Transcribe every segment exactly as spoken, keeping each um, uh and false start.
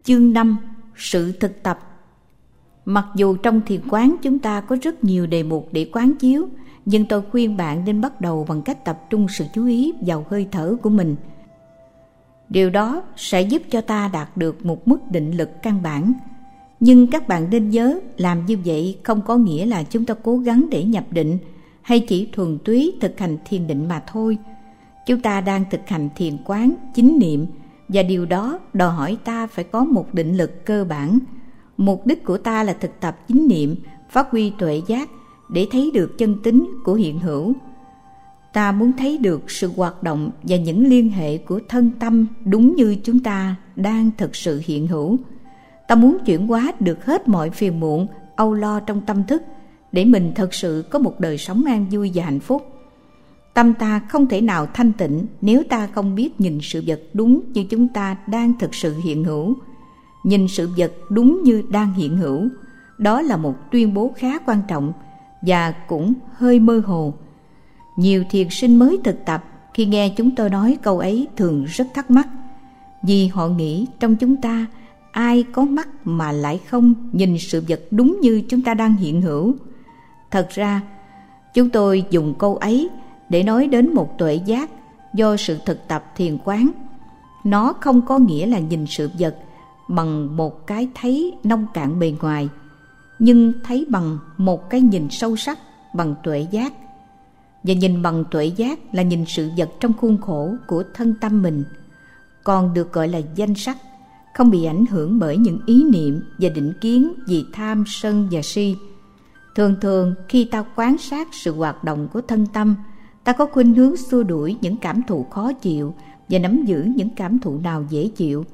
Chương năm. Sự thực tập. Mặc dù trong thiền quán chúng ta có rất nhiều đề mục để quán chiếu, nhưng tôi khuyên bạn nên bắt đầu bằng cách tập trung sự chú ý vào hơi thở của mình. Điều đó sẽ giúp cho ta đạt được một mức định lực căn bản. Nhưng các bạn nên nhớ, làm như vậy không có nghĩa là chúng ta cố gắng để nhập định hay chỉ thuần túy thực hành thiền định mà thôi. Chúng ta đang thực hành thiền quán, chính niệm, và điều đó đòi hỏi ta phải có một định lực cơ bản. Mục đích của ta là thực tập chính niệm, phát huy tuệ giác để thấy được chân tính của hiện hữu. Ta muốn thấy được sự hoạt động và những liên hệ của thân tâm đúng như chúng ta đang thực sự hiện hữu. Ta muốn chuyển hóa được hết mọi phiền muộn, âu lo trong tâm thức để mình thật sự có một đời sống an vui và hạnh phúc. Tâm ta không thể nào thanh tịnh nếu ta không biết nhìn sự vật đúng như chúng ta đang thực sự hiện hữu. Nhìn sự vật đúng như đang hiện hữu, đó là một tuyên bố khá quan trọng và cũng hơi mơ hồ. Nhiều thiền sinh mới thực tập khi nghe chúng tôi nói câu ấy thường rất thắc mắc, vì họ nghĩ trong chúng ta ai có mắt mà lại không nhìn sự vật đúng như chúng ta đang hiện hữu. Thật ra, chúng tôi dùng câu ấy để nói đến một tuệ giác do sự thực tập thiền quán. Nó không có nghĩa là nhìn sự vật bằng một cái thấy nông cạn bề ngoài, nhưng thấy bằng một cái nhìn sâu sắc, bằng tuệ giác. Và nhìn bằng tuệ giác là nhìn sự vật trong khuôn khổ của thân tâm mình, còn được gọi là danh sắc, không bị ảnh hưởng bởi những ý niệm và định kiến vì tham, sân và si. Thường thường khi ta quan sát sự hoạt động của thân tâm, ta có khuynh hướng xua đuổi những cảm thụ khó chịu và nắm giữ những cảm thụ nào dễ chịu.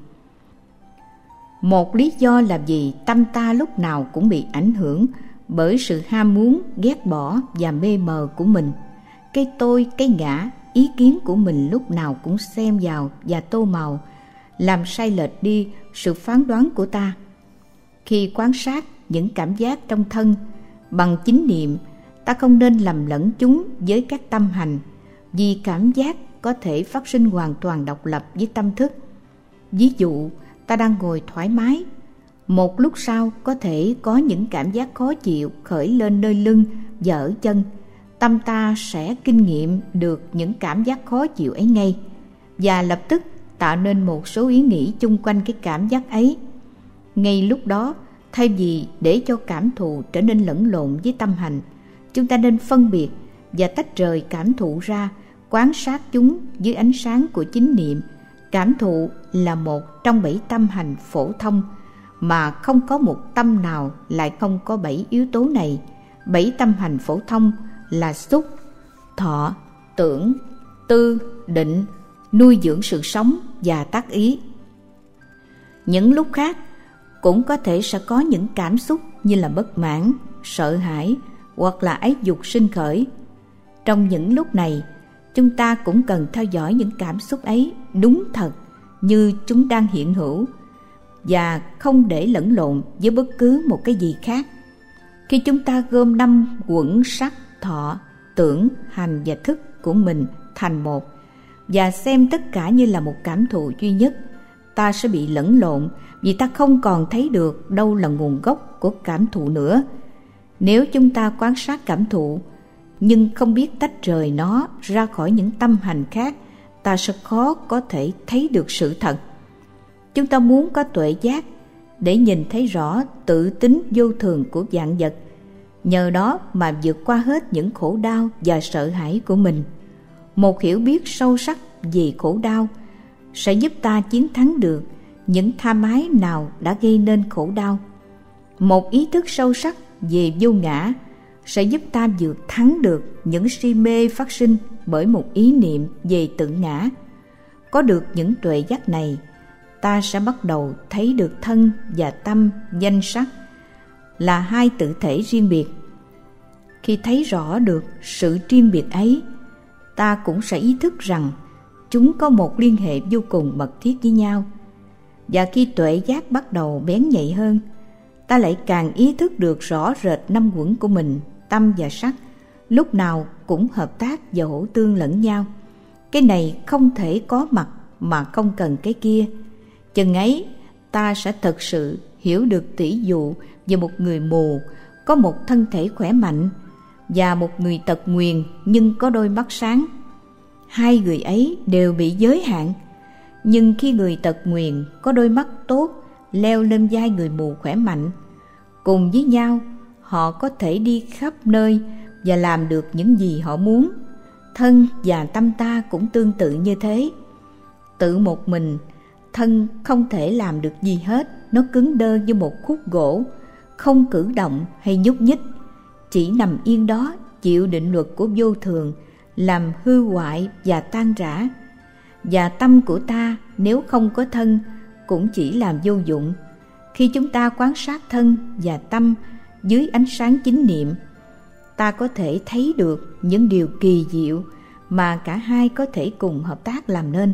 Một lý do là vì tâm ta lúc nào cũng bị ảnh hưởng bởi sự ham muốn, ghét bỏ và mê mờ của mình. Cái tôi, cái ngã, ý kiến của mình lúc nào cũng xen vào và tô màu, làm sai lệch đi sự phán đoán của ta. Khi quan sát những cảm giác trong thân bằng chính niệm, ta không nên lầm lẫn chúng với các tâm hành, vì cảm giác có thể phát sinh hoàn toàn độc lập với tâm thức. Ví dụ, ta đang ngồi thoải mái, một lúc sau có thể có những cảm giác khó chịu khởi lên nơi lưng và ở chân. Tâm ta sẽ kinh nghiệm được những cảm giác khó chịu ấy ngay và lập tức tạo nên một số ý nghĩ chung quanh cái cảm giác ấy. Ngay lúc đó, thay vì để cho cảm thụ trở nên lẫn lộn với tâm hành, chúng ta nên phân biệt và tách rời cảm thụ ra, quan sát chúng dưới ánh sáng của chính niệm. Cảm thụ là một trong bảy tâm hành phổ thông, mà không có một tâm nào lại không có bảy yếu tố này. Bảy tâm hành phổ thông là xúc, thọ, tưởng, tư, định, nuôi dưỡng sự sống và tác ý. Những lúc khác cũng có thể sẽ có những cảm xúc như là bất mãn, sợ hãi hoặc là ái dục sinh khởi. Trong những lúc này, chúng ta cũng cần theo dõi những cảm xúc ấy đúng thật như chúng đang hiện hữu và không để lẫn lộn với bất cứ một cái gì khác. Khi chúng ta gom năm quẩn sắc, thọ, tưởng, hành và thức của mình thành một và xem tất cả như là một cảm thụ duy nhất, ta sẽ bị lẫn lộn vì ta không còn thấy được đâu là nguồn gốc của cảm thụ nữa. Nếu chúng ta quan sát cảm thụ nhưng không biết tách rời nó ra khỏi những tâm hành khác, ta sẽ khó có thể thấy được sự thật. Chúng ta muốn có tuệ giác để nhìn thấy rõ tự tính vô thường của vạn vật, nhờ đó mà vượt qua hết những khổ đau và sợ hãi của mình. Một hiểu biết sâu sắc về khổ đau sẽ giúp ta chiến thắng được những tham ái nào đã gây nên khổ đau. Một ý thức sâu sắc về vô ngã sẽ giúp ta vượt thắng được những si mê phát sinh bởi một ý niệm về tự ngã. Có được những tuệ giác này, ta sẽ bắt đầu thấy được thân và tâm, danh sắc là hai tự thể riêng biệt. Khi thấy rõ được sự riêng biệt ấy, ta cũng sẽ ý thức rằng chúng có một liên hệ vô cùng mật thiết với nhau. Và khi tuệ giác bắt đầu bén nhạy hơn, ta lại càng ý thức được rõ rệt năm quẩn của mình, tâm và sắc, lúc nào cũng hợp tác và hỗ tương lẫn nhau. Cái này không thể có mặt mà không cần cái kia. Chừng ấy, ta sẽ thực sự hiểu được tỷ dụ về một người mù có một thân thể khỏe mạnh và một người tật nguyền nhưng có đôi mắt sáng. Hai người ấy đều bị giới hạn, nhưng khi người tật nguyền có đôi mắt tốt leo lên vai người mù khỏe mạnh, cùng với nhau họ có thể đi khắp nơi và làm được những gì họ muốn. Thân và tâm ta cũng tương tự như thế. Tự một mình, thân không thể làm được gì hết, nó cứng đơ như một khúc gỗ, không cử động hay nhúc nhích, chỉ nằm yên đó chịu định luật của vô thường, làm hư hoại và tan rã. Và tâm của ta nếu không có thân cũng chỉ làm vô dụng. Khi chúng ta quan sát thân và tâm dưới ánh sáng chánh niệm, ta có thể thấy được những điều kỳ diệu mà cả hai có thể cùng hợp tác làm nên.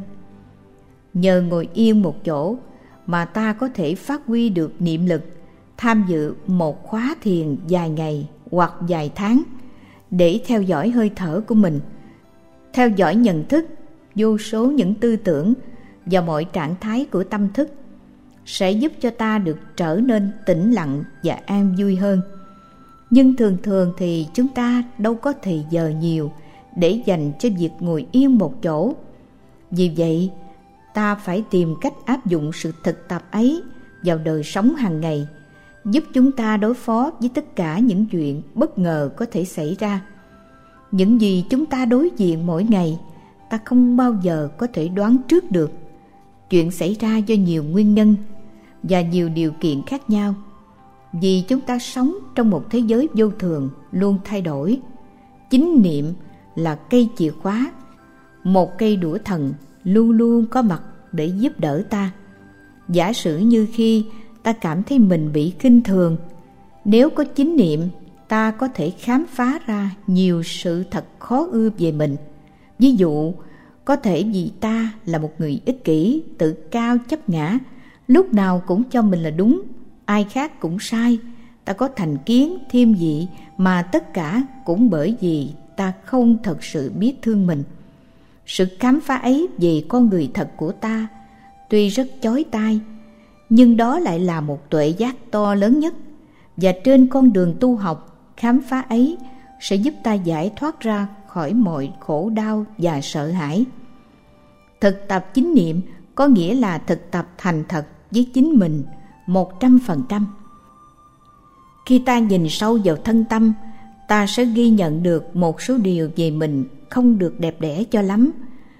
Nhờ ngồi yên một chỗ mà ta có thể phát huy được niệm lực, tham dự một khóa thiền dài ngày hoặc vài tháng để theo dõi hơi thở của mình, theo dõi nhận thức, vô số những tư tưởng và mọi trạng thái của tâm thức, sẽ giúp cho ta được trở nên tĩnh lặng và an vui hơn. Nhưng thường thường thì chúng ta đâu có thời giờ nhiều để dành cho việc ngồi yên một chỗ. Vì vậy, ta phải tìm cách áp dụng sự thực tập ấy vào đời sống hàng ngày, giúp chúng ta đối phó với tất cả những chuyện bất ngờ có thể xảy ra. Những gì chúng ta đối diện mỗi ngày, ta không bao giờ có thể đoán trước được. Chuyện xảy ra do nhiều nguyên nhân và nhiều điều kiện khác nhau, vì chúng ta sống trong một thế giới vô thường luôn thay đổi. Chánh niệm là cây chìa khóa, một cây đũa thần luôn luôn có mặt để giúp đỡ ta. Giả sử như khi ta cảm thấy mình bị khinh thường, nếu có chánh niệm, ta có thể khám phá ra nhiều sự thật khó ưa về mình. Ví dụ, có thể vì ta là một người ích kỷ, tự cao chấp ngã, lúc nào cũng cho mình là đúng, ai khác cũng sai. Ta có thành kiến, thiên vị, mà tất cả cũng bởi vì ta không thật sự biết thương mình. Sự khám phá ấy về con người thật của ta tuy rất chói tai, nhưng đó lại là một tuệ giác to lớn nhất. Và trên con đường tu học, khám phá ấy sẽ giúp ta giải thoát ra khỏi mọi khổ đau và sợ hãi. Thực tập chánh niệm có nghĩa là thực tập thành thật với chính mình một trăm phần trăm. Khi ta nhìn sâu vào thân tâm, ta sẽ ghi nhận được một số điều về mình không được đẹp đẽ cho lắm.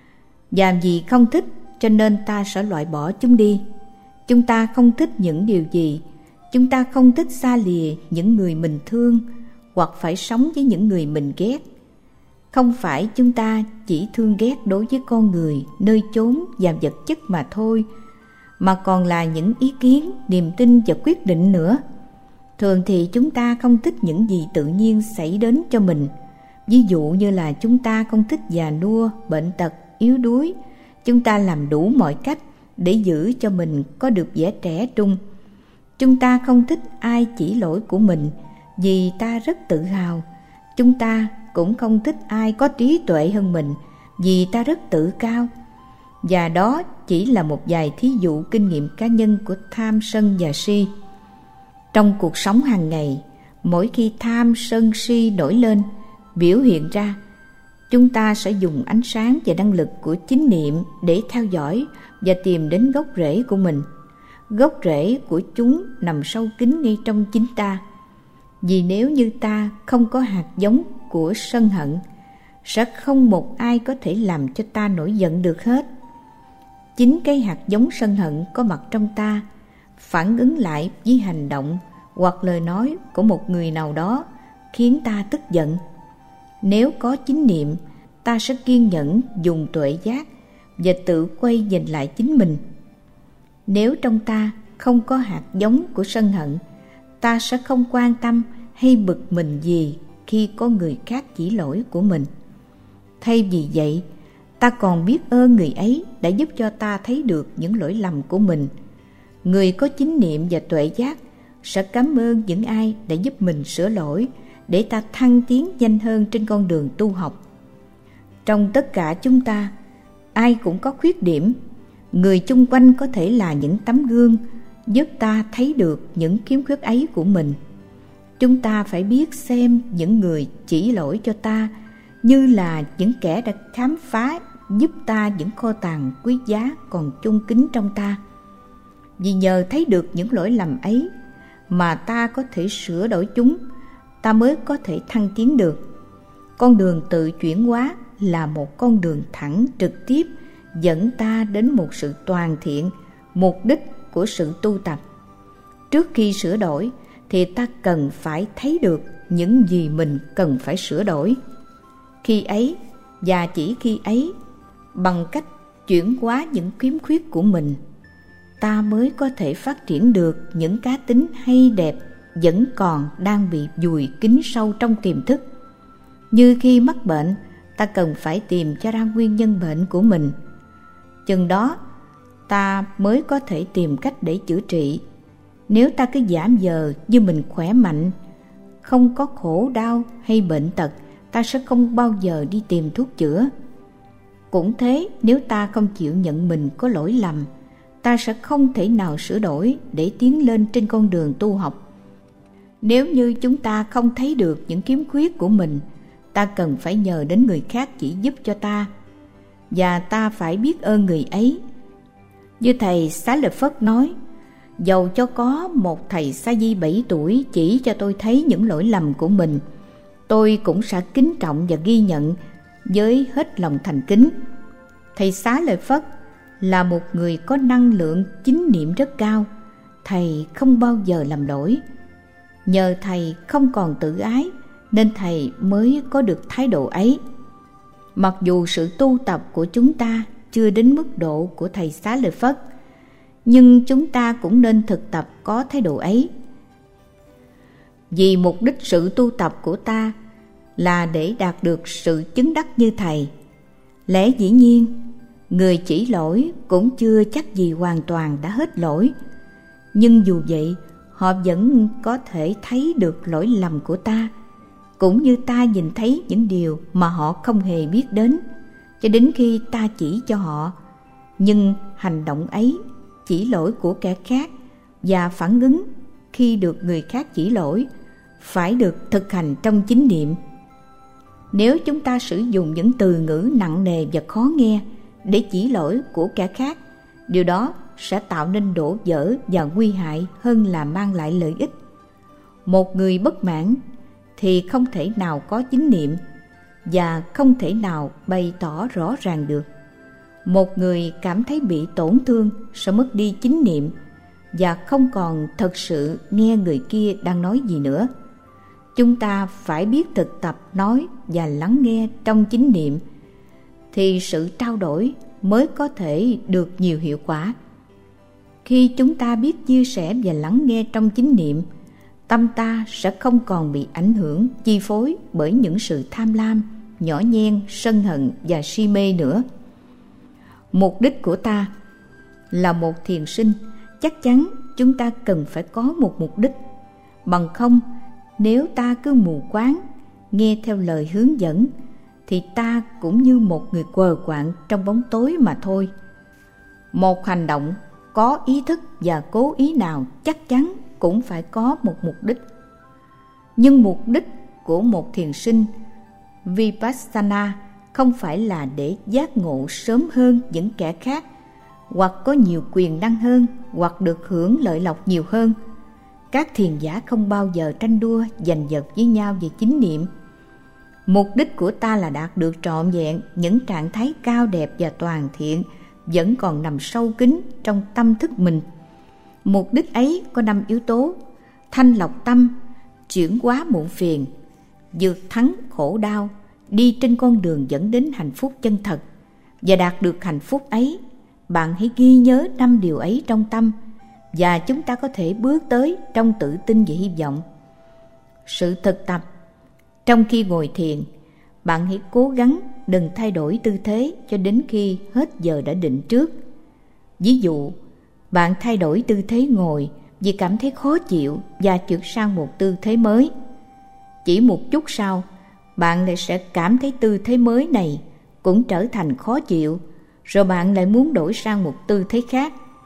Và vì không thích cho nên ta sẽ loại bỏ chúng đi. Chúng ta không thích những điều gì? Chúng ta không thích xa lìa những người mình thương hoặc phải sống với những người mình ghét. Không phải chúng ta chỉ thương ghét đối với con người, nơi chốn và vật chất mà thôi, mà còn là những ý kiến, niềm tin và quyết định nữa. Thường thì chúng ta không thích những gì tự nhiên xảy đến cho mình. Ví dụ như là chúng ta không thích già nua, bệnh tật, yếu đuối. Chúng ta làm đủ mọi cách để giữ cho mình có được vẻ trẻ trung. Chúng ta không thích ai chỉ lỗi của mình vì ta rất tự hào. Chúng ta cũng không thích ai có trí tuệ hơn mình vì ta rất tự cao. Và đó chỉ là một vài thí dụ kinh nghiệm cá nhân của tham sân và si. Trong cuộc sống hàng ngày, mỗi khi tham sân si nổi lên, biểu hiện ra, chúng ta sẽ dùng ánh sáng và năng lực của chánh niệm để theo dõi và tìm đến gốc rễ của mình. Gốc rễ của chúng nằm sâu kín ngay trong chính ta. Vì nếu như ta không có hạt giống của sân hận, sẽ không một ai có thể làm cho ta nổi giận được hết. Chính cái hạt giống sân hận có mặt trong ta, phản ứng lại với hành động hoặc lời nói của một người nào đó khiến ta tức giận. Nếu có chánh niệm, ta sẽ kiên nhẫn dùng tuệ giác và tự quay nhìn lại chính mình. Nếu trong ta không có hạt giống của sân hận, ta sẽ không quan tâm hay bực mình gì khi có người khác chỉ lỗi của mình. Thay vì vậy, ta còn biết ơn người ấy đã giúp cho ta thấy được những lỗi lầm của mình. Người có chánh niệm và tuệ giác sẽ cảm ơn những ai đã giúp mình sửa lỗi để ta thăng tiến nhanh hơn trên con đường tu học. Trong tất cả chúng ta, ai cũng có khuyết điểm. Người chung quanh có thể là những tấm gương, giúp ta thấy được những khiếm khuyết ấy của mình. Chúng ta phải biết xem những người chỉ lỗi cho ta như là những kẻ đã khám phá giúp ta những kho tàng quý giá còn chung kín trong ta. Vì nhờ thấy được những lỗi lầm ấy mà ta có thể sửa đổi chúng, ta mới có thể thăng tiến được. Con đường tự chuyển hóa là một con đường thẳng trực tiếp dẫn ta đến một sự toàn thiện, mục đích của sự tu tập. Trước khi sửa đổi thì ta cần phải thấy được những gì mình cần phải sửa đổi. Khi ấy và chỉ khi ấy, bằng cách chuyển hóa những khiếm khuyết của mình, ta mới có thể phát triển được những cá tính hay đẹp vẫn còn đang bị vùi kín sâu trong tiềm thức. Như khi mắc bệnh, ta cần phải tìm cho ra nguyên nhân bệnh của mình. Chừng đó, ta mới có thể tìm cách để chữa trị. Nếu ta cứ giả vờ như mình khỏe mạnh, không có khổ đau hay bệnh tật, ta sẽ không bao giờ đi tìm thuốc chữa. Cũng thế, nếu ta không chịu nhận mình có lỗi lầm, ta sẽ không thể nào sửa đổi để tiến lên trên con đường tu học. Nếu như chúng ta không thấy được những khiếm khuyết của mình, ta cần phải nhờ đến người khác chỉ giúp cho ta, và ta phải biết ơn người ấy. Như thầy Xá Lợi Phất nói, dầu cho có một thầy sa di bảy tuổi chỉ cho tôi thấy những lỗi lầm của mình, tôi cũng sẽ kính trọng và ghi nhận với hết lòng thành kính. Thầy Xá Lợi Phất là một người có năng lượng chánh niệm rất cao. Thầy không bao giờ làm lỗi. Nhờ thầy không còn tự ái nên thầy mới có được thái độ ấy. Mặc dù sự tu tập của chúng ta chưa đến mức độ của thầy Xá Lợi Phất, nhưng chúng ta cũng nên thực tập có thái độ ấy. Vì mục đích sự tu tập của ta là để đạt được sự chứng đắc như thầy. Lẽ dĩ nhiên, người chỉ lỗi cũng chưa chắc gì hoàn toàn đã hết lỗi. Nhưng dù vậy, họ vẫn có thể thấy được lỗi lầm của ta, cũng như ta nhìn thấy những điều mà họ không hề biết đến, cho đến khi ta chỉ cho họ. Nhưng hành động ấy, chỉ lỗi của kẻ khác và phản ứng khi được người khác chỉ lỗi, phải được thực hành trong chánh niệm. Nếu chúng ta sử dụng những từ ngữ nặng nề và khó nghe để chỉ lỗi của kẻ khác, điều đó sẽ tạo nên đổ vỡ và nguy hại hơn là mang lại lợi ích. Một người bất mãn thì không thể nào có chánh niệm và không thể nào bày tỏ rõ ràng được. Một người cảm thấy bị tổn thương sẽ mất đi chánh niệm và không còn thật sự nghe người kia đang nói gì nữa. Chúng ta phải biết thực tập nói và lắng nghe trong chánh niệm, thì sự trao đổi mới có thể được nhiều hiệu quả. Khi chúng ta biết chia sẻ và lắng nghe trong chánh niệm, tâm ta sẽ không còn bị ảnh hưởng, chi phối bởi những sự tham lam, nhỏ nhen, sân hận và si mê nữa. Mục đích của ta là một thiền sinh, chắc chắn chúng ta cần phải có một mục đích. Bằng không, nếu ta cứ mù quáng nghe theo lời hướng dẫn, thì ta cũng như một người quờ quạng trong bóng tối mà thôi. Một hành động có ý thức và cố ý nào chắc chắn cũng phải có một mục đích. Nhưng mục đích của một thiền sinh Vipassana không phải là để giác ngộ sớm hơn những kẻ khác, hoặc có nhiều quyền năng hơn, hoặc được hưởng lợi lộc nhiều hơn. Các thiền giả không bao giờ tranh đua giành giật với nhau về chánh niệm. Mục đích của ta là đạt được trọn vẹn những trạng thái cao đẹp và toàn thiện vẫn còn nằm sâu kín trong tâm thức mình. Mục đích ấy có năm yếu tố: thanh lọc tâm, chuyển hóa muộn phiền, vượt thắng khổ đau, đi trên con đường dẫn đến hạnh phúc chân thật. Và đạt được hạnh phúc ấy, bạn hãy ghi nhớ năm điều ấy trong tâm, và chúng ta có thể bước tới trong tự tin và hy vọng. Sự thực tập: trong khi ngồi thiền, bạn hãy cố gắng đừng thay đổi tư thế cho đến khi hết giờ đã định trước. Ví dụ, bạn thay đổi tư thế ngồi vì cảm thấy khó chịu và chuyển sang một tư thế mới. Chỉ một chút sau, bạn lại sẽ cảm thấy tư thế mới này cũng trở thành khó chịu, rồi bạn lại muốn đổi sang một tư thế khác.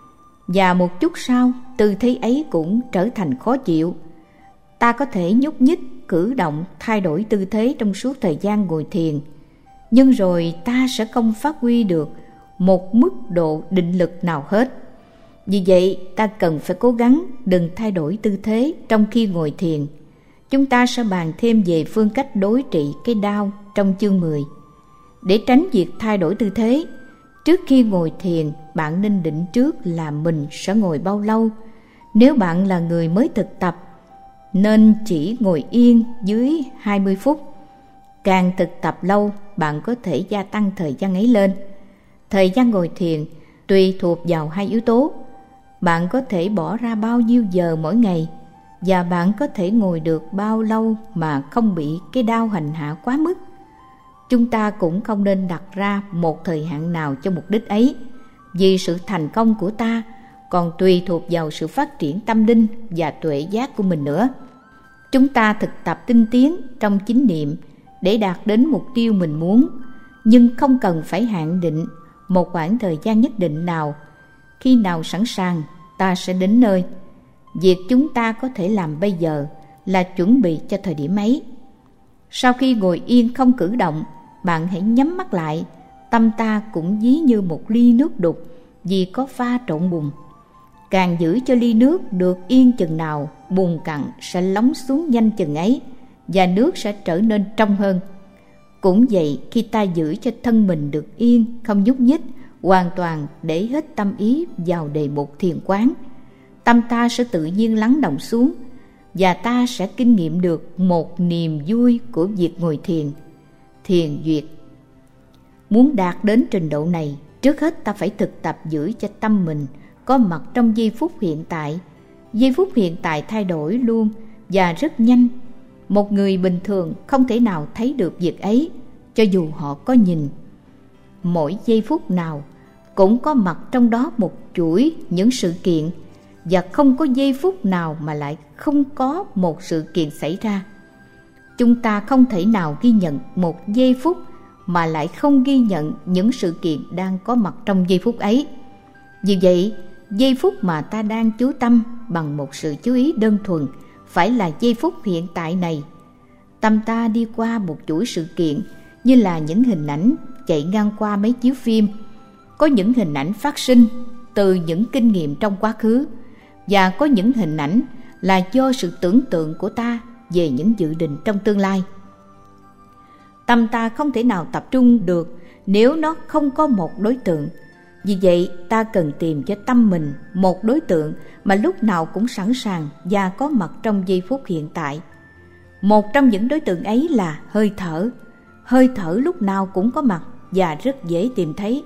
và một chút sau tư thế ấy cũng trở thành khó chịu. Ta có thể nhúc nhích, cử động, thay đổi tư thế trong suốt thời gian ngồi thiền, nhưng rồi ta sẽ không phát huy được một mức độ định lực nào hết. Vì vậy, ta cần phải cố gắng đừng thay đổi tư thế trong khi ngồi thiền. Chúng ta sẽ bàn thêm về phương cách đối trị cái đau trong chương mười. Để tránh việc thay đổi tư thế, trước khi ngồi thiền, bạn nên định trước là mình sẽ ngồi bao lâu. Nếu bạn là người mới thực tập, nên chỉ ngồi yên dưới hai mươi phút. Càng thực tập lâu, bạn có thể gia tăng thời gian ấy lên. Thời gian ngồi thiền tùy thuộc vào hai yếu tố. Bạn có thể bỏ ra bao nhiêu giờ mỗi ngày, và bạn có thể ngồi được bao lâu mà không bị cái đau hành hạ quá mức. Chúng ta cũng không nên đặt ra một thời hạn nào cho mục đích ấy, vì sự thành công của ta còn tùy thuộc vào sự phát triển tâm linh và tuệ giác của mình nữa. Chúng ta thực tập tinh tiến trong chánh niệm để đạt đến mục tiêu mình muốn, nhưng không cần phải hạn định một khoảng thời gian nhất định nào. Khi nào sẵn sàng, ta sẽ đến nơi. Việc chúng ta có thể làm bây giờ là chuẩn bị cho thời điểm ấy. Sau khi ngồi yên không cử động, bạn hãy nhắm mắt lại. Tâm ta cũng ví như một ly nước đục vì có pha trộn bùn. Càng giữ cho ly nước được yên chừng nào, bùn cặn sẽ lóng xuống nhanh chừng ấy, và nước sẽ trở nên trong hơn. Cũng vậy, khi ta giữ cho thân mình được yên, không nhúc nhích, hoàn toàn để hết tâm ý vào đề mục thiền quán, tâm ta sẽ tự nhiên lắng đọng xuống, và ta sẽ kinh nghiệm được một niềm vui của việc ngồi thiền, thiền duyệt. Muốn đạt đến trình độ này, trước hết ta phải thực tập giữ cho tâm mình có mặt trong giây phút hiện tại. Giây phút hiện tại thay đổi luôn và rất nhanh. Một người bình thường không thể nào thấy được việc ấy, cho dù họ có nhìn. Mỗi giây phút nào cũng có mặt trong đó một chuỗi những sự kiện, và không có giây phút nào mà lại không có một sự kiện xảy ra. Chúng ta không thể nào ghi nhận một giây phút mà lại không ghi nhận những sự kiện đang có mặt trong giây phút ấy. Vì vậy, giây phút mà ta đang chú tâm bằng một sự chú ý đơn thuần phải là giây phút hiện tại này. Tâm ta đi qua một chuỗi sự kiện như là những hình ảnh chạy ngang qua mấy chiếu phim. Có những hình ảnh phát sinh từ những kinh nghiệm trong quá khứ, và có những hình ảnh là do sự tưởng tượng của ta về những dự định trong tương lai. Tâm ta không thể nào tập trung được nếu nó không có một đối tượng. Vì vậy, ta cần tìm cho tâm mình một đối tượng mà lúc nào cũng sẵn sàng và có mặt trong giây phút hiện tại. Một trong những đối tượng ấy là hơi thở. Hơi thở lúc nào cũng có mặt và rất dễ tìm thấy.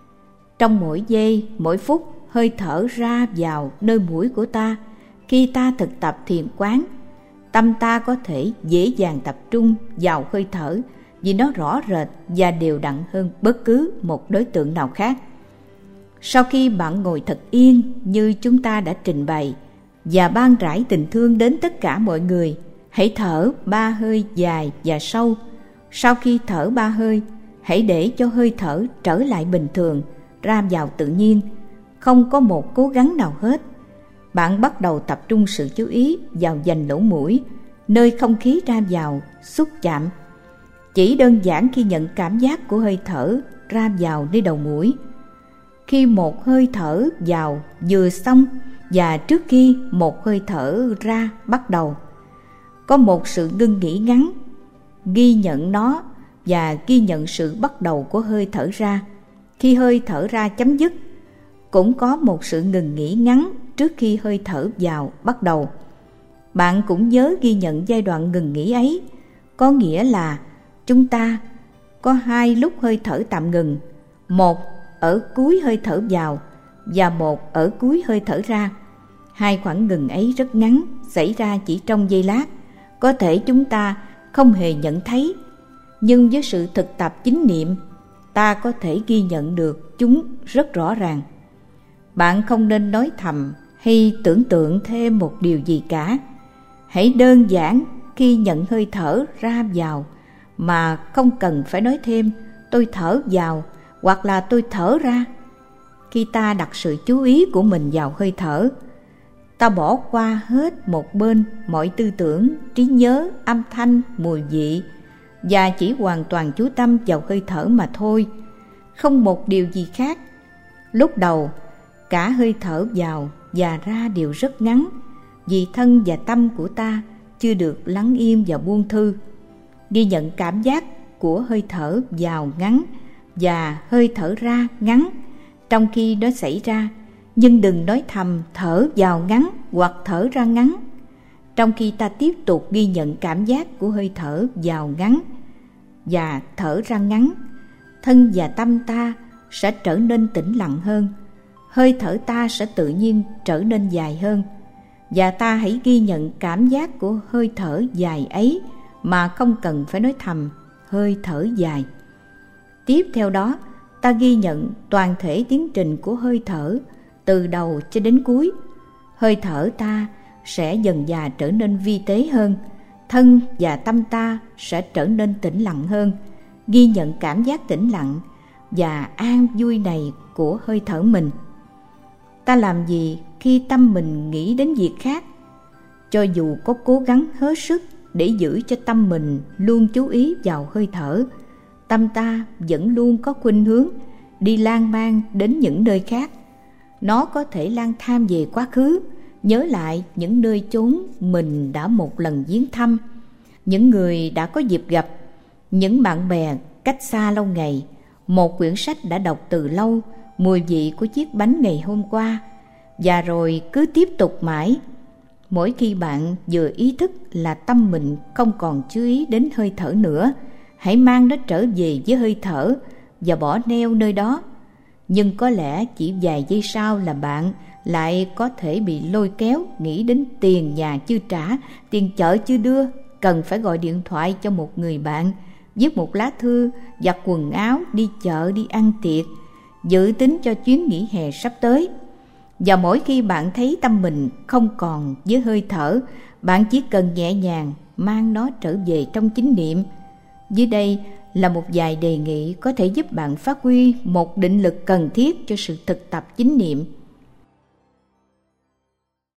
Trong mỗi giây, mỗi phút, hơi thở ra vào nơi mũi của ta. Khi ta thực tập thiền quán, tâm ta có thể dễ dàng tập trung vào hơi thở vì nó rõ rệt và đều đặn hơn bất cứ một đối tượng nào khác. Sau khi bạn ngồi thật yên như chúng ta đã trình bày và ban rãi tình thương đến tất cả mọi người, hãy thở ba hơi dài và sâu. Sau khi thở ba hơi, hãy để cho hơi thở trở lại bình thường, ra vào tự nhiên, không có một cố gắng nào hết. Bạn bắt đầu tập trung sự chú ý vào dành lỗ mũi, nơi không khí ra vào, xúc chạm. Chỉ đơn giản khi nhận cảm giác của hơi thở ra vào nơi đầu mũi. Khi một hơi thở vào vừa xong và trước khi một hơi thở ra bắt đầu, có một sự ngưng nghỉ ngắn. Ghi nhận nó và ghi nhận sự bắt đầu của hơi thở ra. Khi hơi thở ra chấm dứt, cũng có một sự ngừng nghỉ ngắn trước khi hơi thở vào bắt đầu. Bạn cũng nhớ ghi nhận giai đoạn ngừng nghỉ ấy, có nghĩa là chúng ta có hai lúc hơi thở tạm ngừng, một ở cuối hơi thở vào và một ở cuối hơi thở ra. Hai khoảng ngừng ấy rất ngắn, xảy ra chỉ trong giây lát, có thể chúng ta không hề nhận thấy, nhưng với sự thực tập chánh niệm, ta có thể ghi nhận được chúng rất rõ ràng. Bạn không nên nói thầm hay tưởng tượng thêm một điều gì cả. Hãy đơn giản khi nhận hơi thở ra vào mà không cần phải nói thêm tôi thở vào hoặc là tôi thở ra. khi ta đặt sự chú ý của mình vào hơi thở. Ta bỏ qua hết một bên mọi tư tưởng, trí nhớ, âm thanh, mùi vị và chỉ hoàn toàn chú tâm vào hơi thở mà thôi, không một điều gì khác. Lúc đầu, cả hơi thở vào và ra đều rất ngắn, vì thân và tâm của ta chưa được lắng im và buông thư. Ghi nhận cảm giác của hơi thở vào ngắn và hơi thở ra ngắn trong khi nó xảy ra, nhưng đừng nói thầm thở vào ngắn hoặc thở ra ngắn. Trong khi ta tiếp tục ghi nhận cảm giác của hơi thở vào ngắn và thở ra ngắn, thân và tâm ta sẽ trở nên tĩnh lặng hơn, hơi thở ta sẽ tự nhiên trở nên dài hơn, và ta hãy ghi nhận cảm giác của hơi thở dài ấy mà không cần phải nói thầm hơi thở dài. Tiếp theo đó, ta ghi nhận toàn thể tiến trình của hơi thở từ đầu cho đến cuối. Hơi thở ta sẽ dần dà trở nên vi tế hơn, thân và tâm ta sẽ trở nên tĩnh lặng hơn. Ghi nhận cảm giác tĩnh lặng và an vui này của hơi thở mình. Ta làm gì khi tâm mình nghĩ đến việc khác? Cho dù có cố gắng hết sức để giữ cho tâm mình luôn chú ý vào hơi thở, tâm ta vẫn luôn có khuynh hướng đi lang mang đến những nơi khác. Nó có thể lang thang về quá khứ, nhớ lại những nơi chốn mình đã một lần viếng thăm, những người đã có dịp gặp, những bạn bè cách xa lâu ngày, một quyển sách đã đọc từ lâu, mùi vị của chiếc bánh ngày hôm qua, và rồi cứ tiếp tục mãi. Mỗi khi bạn vừa ý thức là tâm mình không còn chú ý đến hơi thở nữa, hãy mang nó trở về với hơi thở và bỏ neo nơi đó. Nhưng có lẽ chỉ vài giây sau là bạn lại có thể bị lôi kéo nghĩ đến tiền nhà chưa trả, tiền chợ chưa đưa, cần phải gọi điện thoại cho một người bạn, viết một lá thư, giặt quần áo, đi chợ, đi ăn tiệc, dự tính cho chuyến nghỉ hè sắp tới. Và mỗi khi bạn thấy tâm mình không còn với hơi thở, bạn chỉ cần nhẹ nhàng mang nó trở về trong chánh niệm. Dưới đây là một vài đề nghị có thể giúp bạn phát huy một định lực cần thiết cho sự thực tập chánh niệm.